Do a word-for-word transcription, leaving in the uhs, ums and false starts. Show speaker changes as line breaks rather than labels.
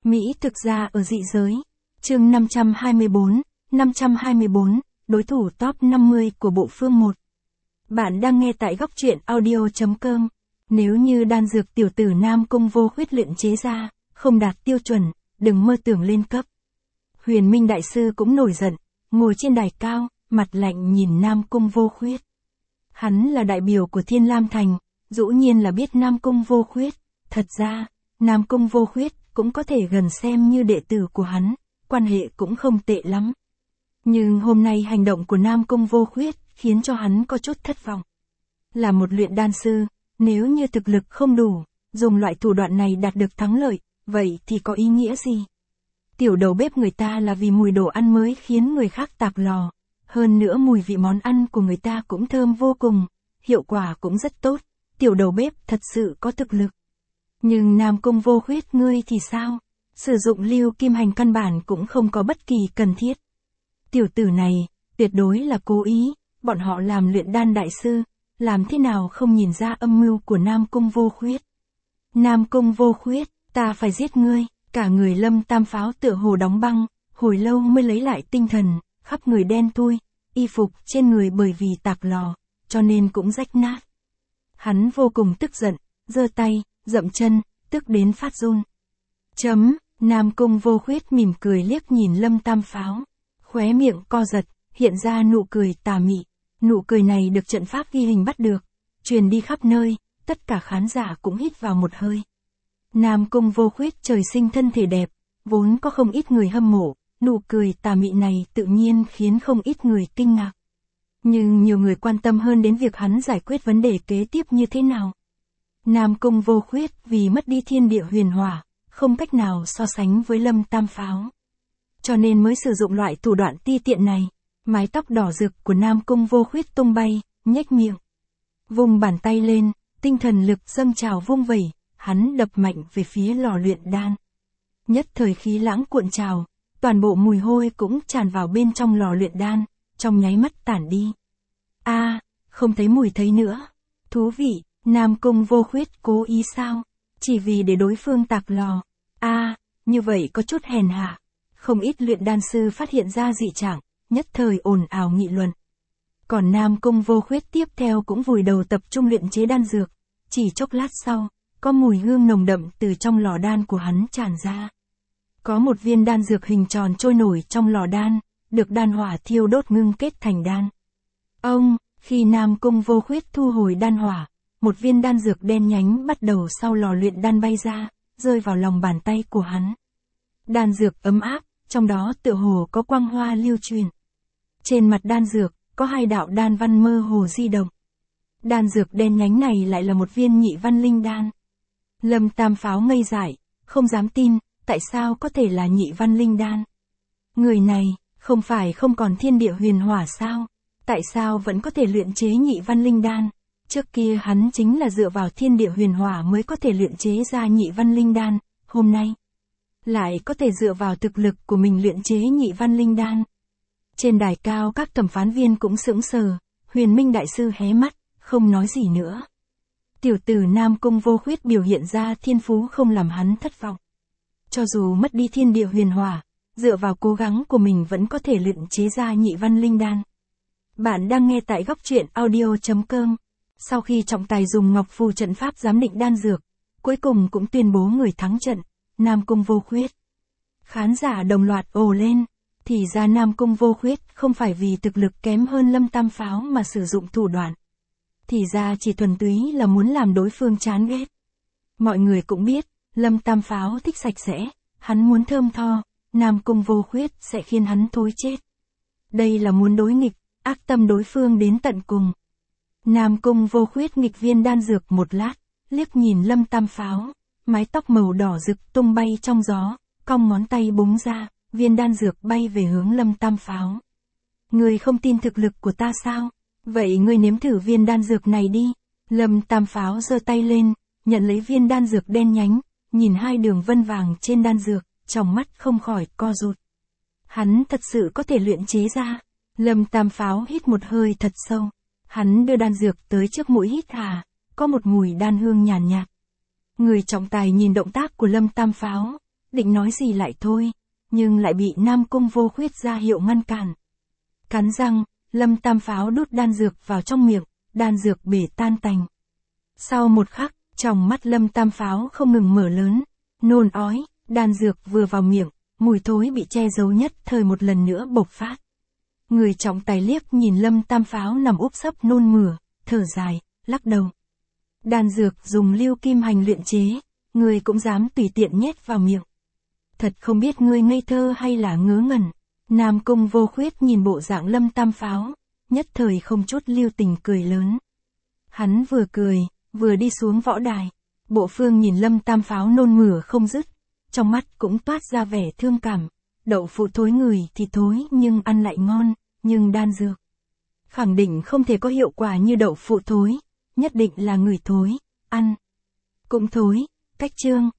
Mỹ thực ra ở dị giới. Chương năm trăm hai mươi tư, năm trăm hai mươi tư, đối thủ top năm mươi của bộ phương một. Bạn đang nghe tại góc truyện audio chấm com. Nếu như đan dược tiểu tử Nam Cung Vô Khuyết luyện chế ra, không đạt tiêu chuẩn, đừng mơ tưởng lên cấp. Huyền Minh Đại Sư cũng nổi giận, ngồi trên đài cao, mặt lạnh nhìn Nam Cung Vô Khuyết. Hắn là đại biểu của Thiên Lam Thành, dĩ nhiên là biết Nam Cung Vô Khuyết. Thật ra, Nam Cung Vô Khuyết cũng có thể gần xem như đệ tử của hắn, quan hệ cũng không tệ lắm. Nhưng hôm nay hành động của Nam Cung Vô Khuyết khiến cho hắn có chút thất vọng. Là một luyện đan sư, nếu như thực lực không đủ, dùng loại thủ đoạn này đạt được thắng lợi, vậy thì có ý nghĩa gì? Tiểu đầu bếp người ta là vì mùi đồ ăn mới khiến người khác tạc lò, hơn nữa mùi vị món ăn của người ta cũng thơm vô cùng, hiệu quả cũng rất tốt, tiểu đầu bếp thật sự có thực lực. Nhưng Nam Cung Vô Khuyết ngươi thì sao? Sử dụng lưu kim hành căn bản cũng không có bất kỳ cần thiết. Tiểu tử này, tuyệt đối là cố ý, bọn họ làm luyện đan đại sư, làm thế nào không nhìn ra âm mưu của Nam Cung Vô Khuyết. Nam Cung Vô Khuyết, ta phải giết ngươi, cả người Lâm Tam Pháo tựa hồ đóng băng, hồi lâu mới lấy lại tinh thần, khắp người đen thui, y phục trên người bởi vì tạc lò, cho nên cũng rách nát. Hắn vô cùng tức giận, giơ tay, dậm chân, tức đến phát run. Chấm, Nam Cung Vô Khuyết mỉm cười liếc nhìn Lâm Tam Pháo, khóe miệng co giật, hiện ra nụ cười tà mị. Nụ cười này được trận pháp ghi hình bắt được, truyền đi khắp nơi, tất cả khán giả cũng hít vào một hơi. Nam Cung Vô Khuyết trời sinh thân thể đẹp, vốn có không ít người hâm mộ, nụ cười tà mị này tự nhiên khiến không ít người kinh ngạc. Nhưng nhiều người quan tâm hơn đến việc hắn giải quyết vấn đề kế tiếp như thế nào. Nam Cung Vô Khuyết vì mất đi thiên địa huyền hỏa, không cách nào so sánh với Lâm Tam Pháo. Cho nên mới sử dụng loại thủ đoạn ti tiện này. Mái tóc đỏ rực của Nam Cung Vô Khuyết tung bay, nhếch miệng. Vùng bàn tay lên, tinh thần lực dâng trào vung vẩy, hắn đập mạnh về phía lò luyện đan. Nhất thời khí lãng cuộn trào, toàn bộ mùi hôi cũng tràn vào bên trong lò luyện đan, trong nháy mắt tản đi. A, à, không thấy mùi thấy nữa. Thú vị, Nam Cung Vô Khuyết cố ý sao? Chỉ vì để đối phương tạc lò. A, à, như vậy có chút hèn hạ. Không ít luyện đan sư phát hiện ra dị trạng, nhất thời ồn ào nghị luận. Còn Nam Cung Vô Khuyết tiếp theo cũng vùi đầu tập trung luyện chế đan dược. Chỉ chốc lát sau, có mùi hương nồng đậm từ trong lò đan của hắn tràn ra. Có một viên đan dược hình tròn trôi nổi trong lò đan, được đan hỏa thiêu đốt ngưng kết thành đan. Ông, khi Nam Cung Vô Khuyết thu hồi đan hỏa, một viên đan dược đen nhánh bắt đầu sau lò luyện đan bay ra, rơi vào lòng bàn tay của hắn. Đan dược ấm áp, trong đó tựa hồ có quang hoa lưu truyền. Trên mặt đan dược, có hai đạo đan văn mơ hồ di động. Đan dược đen nhánh này lại là một viên nhị văn linh đan. Lâm Tam Pháo ngây dại, không dám tin, tại sao có thể là nhị văn linh đan? Người này, không phải không còn thiên địa huyền hỏa sao? Tại sao vẫn có thể luyện chế nhị văn linh đan? Trước kia hắn chính là dựa vào thiên địa huyền hỏa mới có thể luyện chế ra nhị văn linh đan, hôm nay lại có thể dựa vào thực lực của mình luyện chế nhị văn linh đan. Trên đài cao các thẩm phán viên cũng sững sờ, Huyền Minh Đại Sư hé mắt, không nói gì nữa. Tiểu tử Nam Cung Vô Khuyết biểu hiện ra thiên phú không làm hắn thất vọng. Cho dù mất đi thiên địa huyền hỏa, dựa vào cố gắng của mình vẫn có thể luyện chế ra nhị văn linh đan. Bạn đang nghe tại góc truyện audio chấm com. Sau khi trọng tài dùng ngọc phù trận pháp giám định đan dược, cuối cùng cũng tuyên bố người thắng trận, Nam Cung Vô Khuyết. Khán giả đồng loạt ồ lên. Thì ra Nam Cung Vô Khuyết không phải vì thực lực kém hơn Lâm Tam Pháo mà sử dụng thủ đoạn. Thì ra chỉ thuần túy là muốn làm đối phương chán ghét. Mọi người cũng biết, Lâm Tam Pháo thích sạch sẽ, hắn muốn thơm tho, Nam Cung Vô Khuyết sẽ khiến hắn thối chết. Đây là muốn đối nghịch, ác tâm đối phương đến tận cùng. Nam Cung Vô Khuyết nghịch viên đan dược một lát, liếc nhìn Lâm Tam Pháo, mái tóc màu đỏ rực tung bay trong gió, cong ngón tay búng ra. Viên đan dược bay về hướng Lâm Tam Pháo. Ngươi không tin thực lực của ta sao? Vậy ngươi nếm thử viên đan dược này đi. Lâm Tam Pháo giơ tay lên, nhận lấy viên đan dược đen nhánh, nhìn hai đường vân vàng trên đan dược, trong mắt không khỏi co rụt. Hắn thật sự có thể luyện chế ra. Lâm Tam Pháo hít một hơi thật sâu. Hắn đưa đan dược tới trước mũi hít hà, có một mùi đan hương nhàn nhạt. Người trọng tài nhìn động tác của Lâm Tam Pháo, định nói gì lại thôi, nhưng lại bị Nam Cung Vô Khuyết ra hiệu ngăn cản. Cắn răng, Lâm Tam Pháo đút đan dược vào trong miệng, đan dược bể tan tành. Sau một khắc, tròng mắt Lâm Tam Pháo không ngừng mở lớn, nôn ói, đan dược vừa vào miệng, mùi thối bị che giấu nhất thời một lần nữa bộc phát. Người trọng tài liếc nhìn Lâm Tam Pháo nằm úp sấp nôn mửa, thở dài, lắc đầu. Đan dược dùng lưu kim hành luyện chế, ngươi cũng dám tùy tiện nhét vào miệng. Thật không biết ngươi ngây thơ hay là ngớ ngẩn. Nam Cung Vô Khuyết nhìn bộ dạng Lâm Tam Pháo, nhất thời không chút lưu tình cười lớn. Hắn vừa cười, vừa đi xuống võ đài. Bộ Phương nhìn Lâm Tam Pháo nôn mửa không dứt, trong mắt cũng toát ra vẻ thương cảm. Đậu phụ thối người thì thối nhưng ăn lại ngon, nhưng đan dược khẳng định không thể có hiệu quả như đậu phụ thối, nhất định là người thối, ăn cũng thối. Cách chương